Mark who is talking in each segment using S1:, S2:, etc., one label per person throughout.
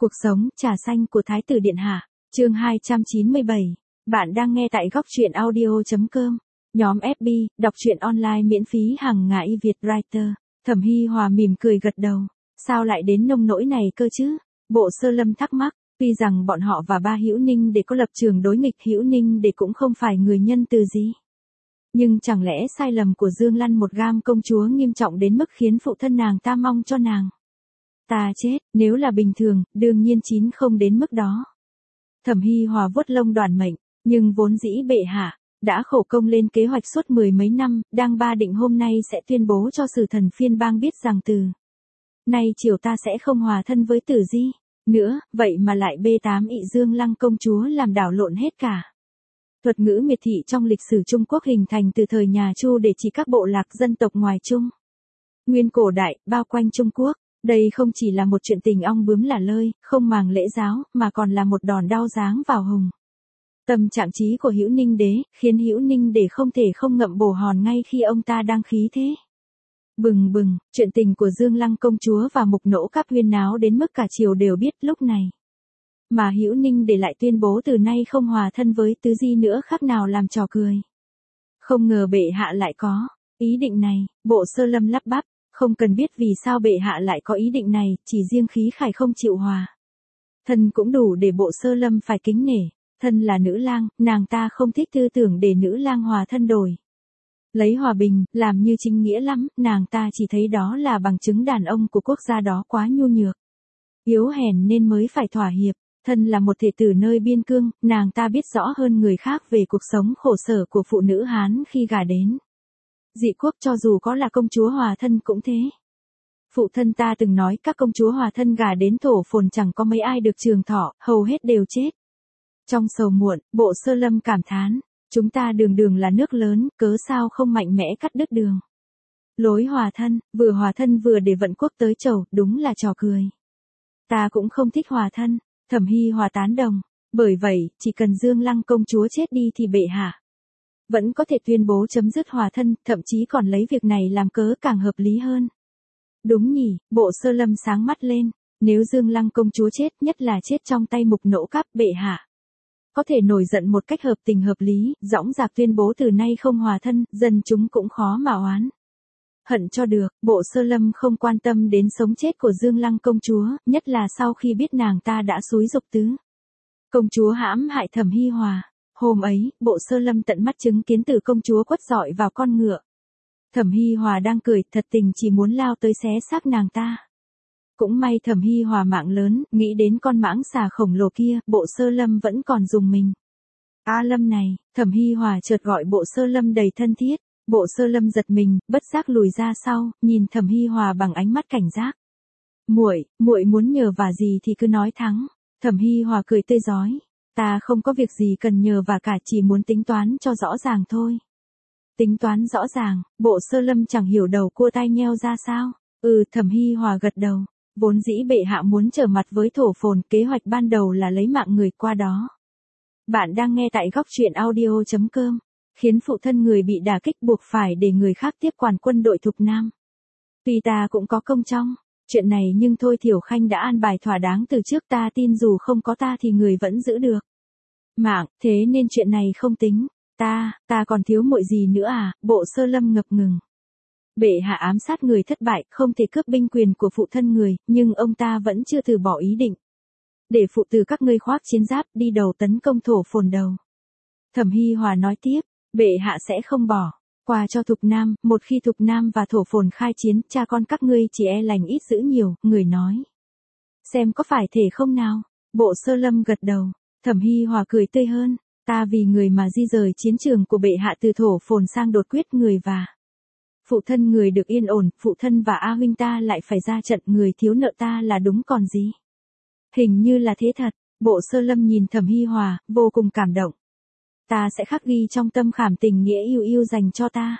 S1: Cuộc sống, trà xanh của Thái tử Điện Hạ, chương 297. Bạn đang nghe tại góc truyện audio.com. Nhóm FB, đọc truyện online miễn phí hàng ngày Việt Writer. Thẩm Hy Hòa mỉm cười gật đầu. Sao lại đến nông nỗi này cơ chứ? Bộ Sơ Lâm thắc mắc. Tuy rằng bọn họ và ba Hữu Ninh để có lập trường đối nghịch, Hữu Ninh để cũng không phải người nhân từ gì. Nhưng chẳng lẽ sai lầm của Dương Lăn một gam công chúa nghiêm trọng đến mức khiến phụ thân nàng ta mong cho nàng ta chết, nếu là bình thường, đương nhiên không đến mức đó. Thẩm Hy Hòa vuốt lông đoàn mệnh, nhưng vốn dĩ bệ hạ đã khổ công lên kế hoạch suốt mười mấy năm, đang ba định hôm nay sẽ tuyên bố cho sử thần phiên bang biết rằng từ nay chiều ta sẽ không hòa thân với Tử Di nữa, vậy mà lại B8 ị Dương Lăng công chúa làm đảo lộn hết cả. Thuật ngữ miệt thị trong lịch sử Trung Quốc hình thành từ thời nhà Chu để chỉ các bộ lạc dân tộc ngoài Trung Nguyên cổ đại, bao quanh Trung Quốc. Đây không chỉ là một chuyện tình ong bướm lả lơi, không màng lễ giáo, mà còn là một đòn đao giáng vào hùng tâm trạng trí của Hữu Ninh đế, khiến Hữu Ninh đế không thể không ngậm bồ hòn ngay khi ông ta đang khí thế bừng bừng. Chuyện tình của Dương Lăng công chúa và Mục Nỗ Cáp huyên náo đến mức cả triều đều biết lúc này. Mà Hữu Ninh đế lại tuyên bố từ nay không hòa thân với Tứ Di nữa, khác nào làm trò cười. Không ngờ bệ hạ lại có ý định này. Bộ Sơ Lâm lắp bắp. Không cần biết vì sao bệ hạ lại có ý định này, chỉ riêng khí khải không chịu hòa thân cũng đủ để Bộ Sơ Lâm phải kính nể. Thân là nữ lang, nàng ta không thích tư tưởng để nữ lang hòa thân đổi lấy hòa bình, làm như chính nghĩa lắm, nàng ta chỉ thấy đó là bằng chứng đàn ông của quốc gia đó quá nhu nhược, yếu hèn nên mới phải thỏa hiệp. Thân là một thể tử nơi biên cương, nàng ta biết rõ hơn người khác về cuộc sống khổ sở của phụ nữ Hán khi gả đến dị quốc, cho dù có là công chúa hòa thân cũng thế. Phụ thân ta từng nói các công chúa hòa thân gả đến Thổ Phồn chẳng có mấy ai được trường thọ, hầu hết đều chết trong sầu muộn. Bộ Sơ Lâm cảm thán, chúng ta đường đường là nước lớn, cớ sao không mạnh mẽ cắt đứt đường lối hòa thân vừa để vận quốc tới chầu, đúng là trò cười. Ta cũng không thích hòa thân. Thẩm Hy Hòa tán đồng. Bởi vậy, chỉ cần Dương Lăng công chúa chết đi thì bệ hạ vẫn có thể tuyên bố chấm dứt hòa thân, thậm chí còn lấy việc này làm cớ càng hợp lý hơn. Đúng nhỉ? Bộ Sơ Lâm sáng mắt lên. Nếu Dương Lăng công chúa chết, nhất là chết trong tay Mục Nỗ Cáp, bệ hạ có thể nổi giận một cách hợp tình hợp lý, dõng dạc tuyên bố từ nay không hòa thân, dân chúng cũng khó mà oán hận cho được. Bộ Sơ Lâm không quan tâm đến sống chết của Dương Lăng công chúa, nhất là sau khi biết nàng ta đã xúi giục tứ công chúa hãm hại Thẩm Hy Hòa. Hôm ấy, Bộ Sơ Lâm tận mắt chứng kiến Tử công chúa quất dọi vào con ngựa. Thẩm Hy Hòa đang cười, thật tình chỉ muốn lao tới xé xác nàng ta. Cũng may Thẩm Hy Hòa mạng lớn, nghĩ đến con mãng xà khổng lồ kia, Bộ Sơ Lâm vẫn còn dùng mình. A Lâm này, Thẩm Hy Hòa chợt gọi Bộ Sơ Lâm đầy thân thiết. Bộ Sơ Lâm giật mình, bất giác lùi ra sau, nhìn Thẩm Hy Hòa bằng ánh mắt cảnh giác. Muội muốn nhờ vả gì thì cứ nói thẳng. Thẩm Hy Hòa cười tươi rói. Ta không có việc gì cần nhờ và cả, chỉ muốn tính toán cho rõ ràng thôi. Tính toán rõ ràng? Bộ Sơ Lâm chẳng hiểu đầu cua tai nheo ra sao. Thẩm Hy Hòa gật đầu. Vốn dĩ bệ hạ muốn trở mặt với Thổ Phồn, kế hoạch ban đầu là lấy mạng người qua đó. Bạn đang nghe tại góc truyện audio.com. Khiến phụ thân người bị đả kích buộc phải để người khác tiếp quản quân đội Thục Nam. Tuy ta cũng có công trong chuyện này nhưng thôi, Thiểu Khanh đã an bài thỏa đáng từ trước, ta tin dù không có ta thì người vẫn giữ được mạng, thế nên chuyện này không tính. Ta còn thiếu muội gì nữa à? Bộ Sơ Lâm ngập ngừng. Bệ hạ ám sát người thất bại, không thể cướp binh quyền của phụ thân người, nhưng ông ta vẫn chưa từ bỏ ý định để phụ tử các ngươi khoác chiến giáp đi đầu tấn công Thổ Phồn đầu. Thẩm Hy Hòa nói tiếp, bệ hạ sẽ không bỏ qua cho Thục Nam, một khi Thục Nam và Thổ Phồn khai chiến, cha con các ngươi chỉ e lành ít dữ nhiều. Người nói xem có phải thể không nào? Bộ Sơ Lâm gật đầu. Thẩm Hy Hòa cười tươi hơn. Ta vì người mà di rời chiến trường của bệ hạ từ Thổ Phồn sang đột quyết người và phụ thân người được yên ổn, phụ thân và A huynh ta lại phải ra trận, người thiếu nợ ta là đúng còn gì. Hình như là thế thật. Bộ Sơ Lâm nhìn Thẩm Hy Hòa, vô cùng cảm động. Ta sẽ khắc ghi trong tâm khảm tình nghĩa yêu yêu dành cho ta.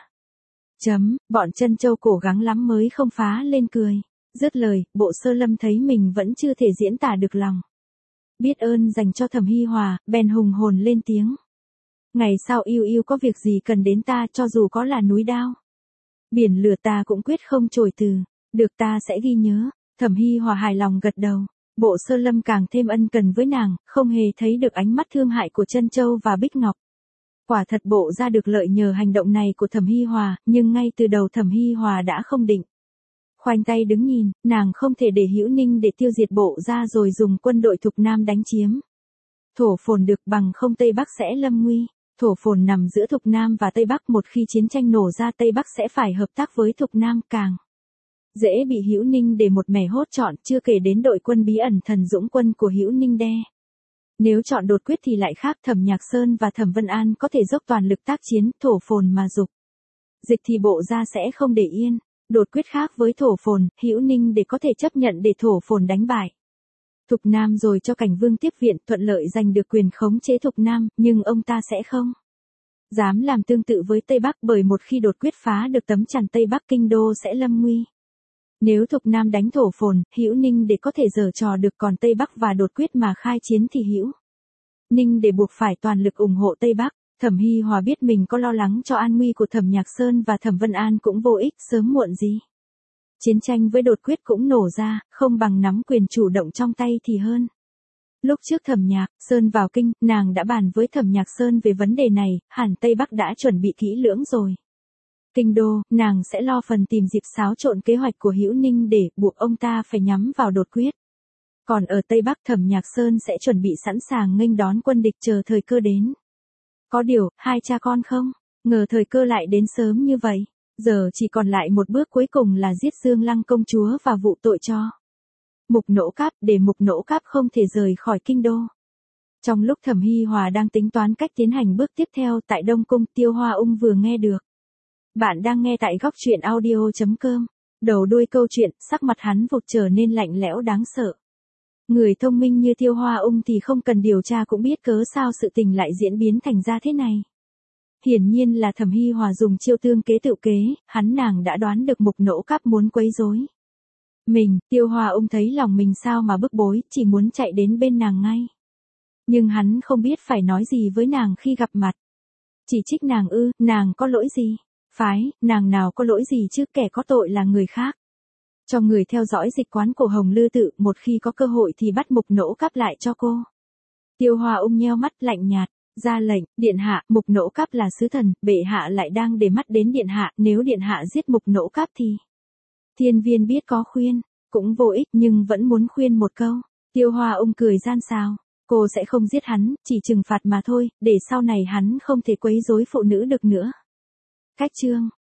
S1: Bọn Trân Châu cố gắng lắm mới không phá lên cười. Dứt lời, Bộ Sơ Lâm thấy mình vẫn chưa thể diễn tả được lòng biết ơn dành cho Thẩm Hy Hòa, bèn hùng hồn lên tiếng. Ngày sau yêu yêu có việc gì cần đến ta, cho dù có là núi đao biển lửa ta cũng quyết không chối từ. Được, ta sẽ ghi nhớ. Thẩm Hy Hòa hài lòng gật đầu. Bộ Sơ Lâm càng thêm ân cần với nàng, không hề thấy được ánh mắt thương hại của Trân Châu và Bích Ngọc. Quả thật Bộ gia được lợi nhờ hành động này của Thẩm Hi Hòa, nhưng ngay từ đầu Thẩm Hi Hòa đã không định. Khoanh tay đứng nhìn, nàng không thể để Hữu Ninh để tiêu diệt Bộ gia rồi dùng quân đội Thục Nam đánh chiếm. Thổ Phồn được, bằng không Tây Bắc sẽ lâm nguy. Thổ Phồn nằm giữa Thục Nam và Tây Bắc, một khi chiến tranh nổ ra Tây Bắc sẽ phải hợp tác với Thục Nam, càng dễ bị Hữu Ninh để một mẻ hốt trọn, chưa kể đến đội quân bí ẩn Thần Dũng quân của Hữu Ninh đe. Nếu chọn đột quyết thì lại khác, Thẩm Nhạc Sơn và Thẩm Vân An có thể dốc toàn lực tác chiến, Thổ Phồn mà dục dịch thì Bộ gia sẽ không để yên. Đột quyết khác với Thổ Phồn, Hữu Ninh để có thể chấp nhận để Thổ Phồn đánh bại Thục Nam rồi cho Cảnh Vương tiếp viện, thuận lợi giành được quyền khống chế Thục Nam, nhưng ông ta sẽ không dám làm tương tự với Tây Bắc, bởi một khi đột quyết phá được tấm chắn Tây Bắc, kinh đô sẽ lâm nguy. Nếu Thục Nam đánh Thổ Phồn, Hữu Ninh để có thể giở trò được, còn Tây Bắc và đột quyết mà khai chiến thì Hữu Ninh để buộc phải toàn lực ủng hộ Tây Bắc. Thẩm Hi Hòa biết mình có lo lắng cho an nguy của Thẩm Nhạc Sơn và Thẩm Vân An cũng vô ích, sớm muộn gì chiến tranh với đột quyết cũng nổ ra, không bằng nắm quyền chủ động trong tay thì hơn. Lúc trước Thẩm Nhạc Sơn vào kinh, nàng đã bàn với Thẩm Nhạc Sơn về vấn đề này, hẳn Tây Bắc đã chuẩn bị kỹ lưỡng rồi. Kinh đô, nàng sẽ lo phần tìm dịp xáo trộn kế hoạch của Hữu Ninh để buộc ông ta phải nhắm vào đột quyết. Còn ở Tây Bắc, Thẩm Nhạc Sơn sẽ chuẩn bị sẵn sàng nghênh đón quân địch, chờ thời cơ đến. Có điều, hai cha con không ngờ thời cơ lại đến sớm như vậy. Giờ chỉ còn lại một bước cuối cùng là giết Dương Lăng công chúa và vụ tội cho Mục Nỗ Cáp, để Mục Nỗ Cáp không thể rời khỏi kinh đô. Trong lúc Thẩm Hi Hòa đang tính toán cách tiến hành bước tiếp theo tại Đông Cung, Tiêu Hoa Ung vừa nghe được. Bạn đang nghe tại góc truyện audio.com. Đầu đuôi câu chuyện, sắc mặt hắn vụt trở nên lạnh lẽo đáng sợ. Người thông minh như Tiêu Hoa Ung thì không cần điều tra cũng biết cớ sao sự tình lại diễn biến thành ra thế này. Hiển nhiên là Thẩm Hi Hòa dùng chiêu tương kế tự kế, nàng đã đoán được Mục Nỗ Cáp muốn quấy rối mình. Tiêu Hoa Ung thấy lòng mình sao mà bức bối, chỉ muốn chạy đến bên nàng ngay. Nhưng hắn không biết phải nói gì với nàng khi gặp mặt. Chỉ trích nàng ư, nàng có lỗi gì? Phái, nàng nào có lỗi gì chứ, kẻ có tội là người khác. Cho người theo dõi dịch quán của Hồng Lư Tự, một khi có cơ hội thì bắt Mục Nỗ Cáp lại cho cô. Tiêu Hoa Ung nheo mắt lạnh nhạt, ra lệnh, điện hạ, Mục Nỗ Cáp là sứ thần, bệ hạ lại đang để mắt đến điện hạ, nếu điện hạ giết Mục Nỗ Cáp thì Thiên Viên biết có khuyên cũng vô ích, nhưng vẫn muốn khuyên một câu. Tiêu Hoa Ung cười gian xào, cô sẽ không giết hắn, chỉ trừng phạt mà thôi, để sau này hắn không thể quấy rối phụ nữ được nữa. Cách chương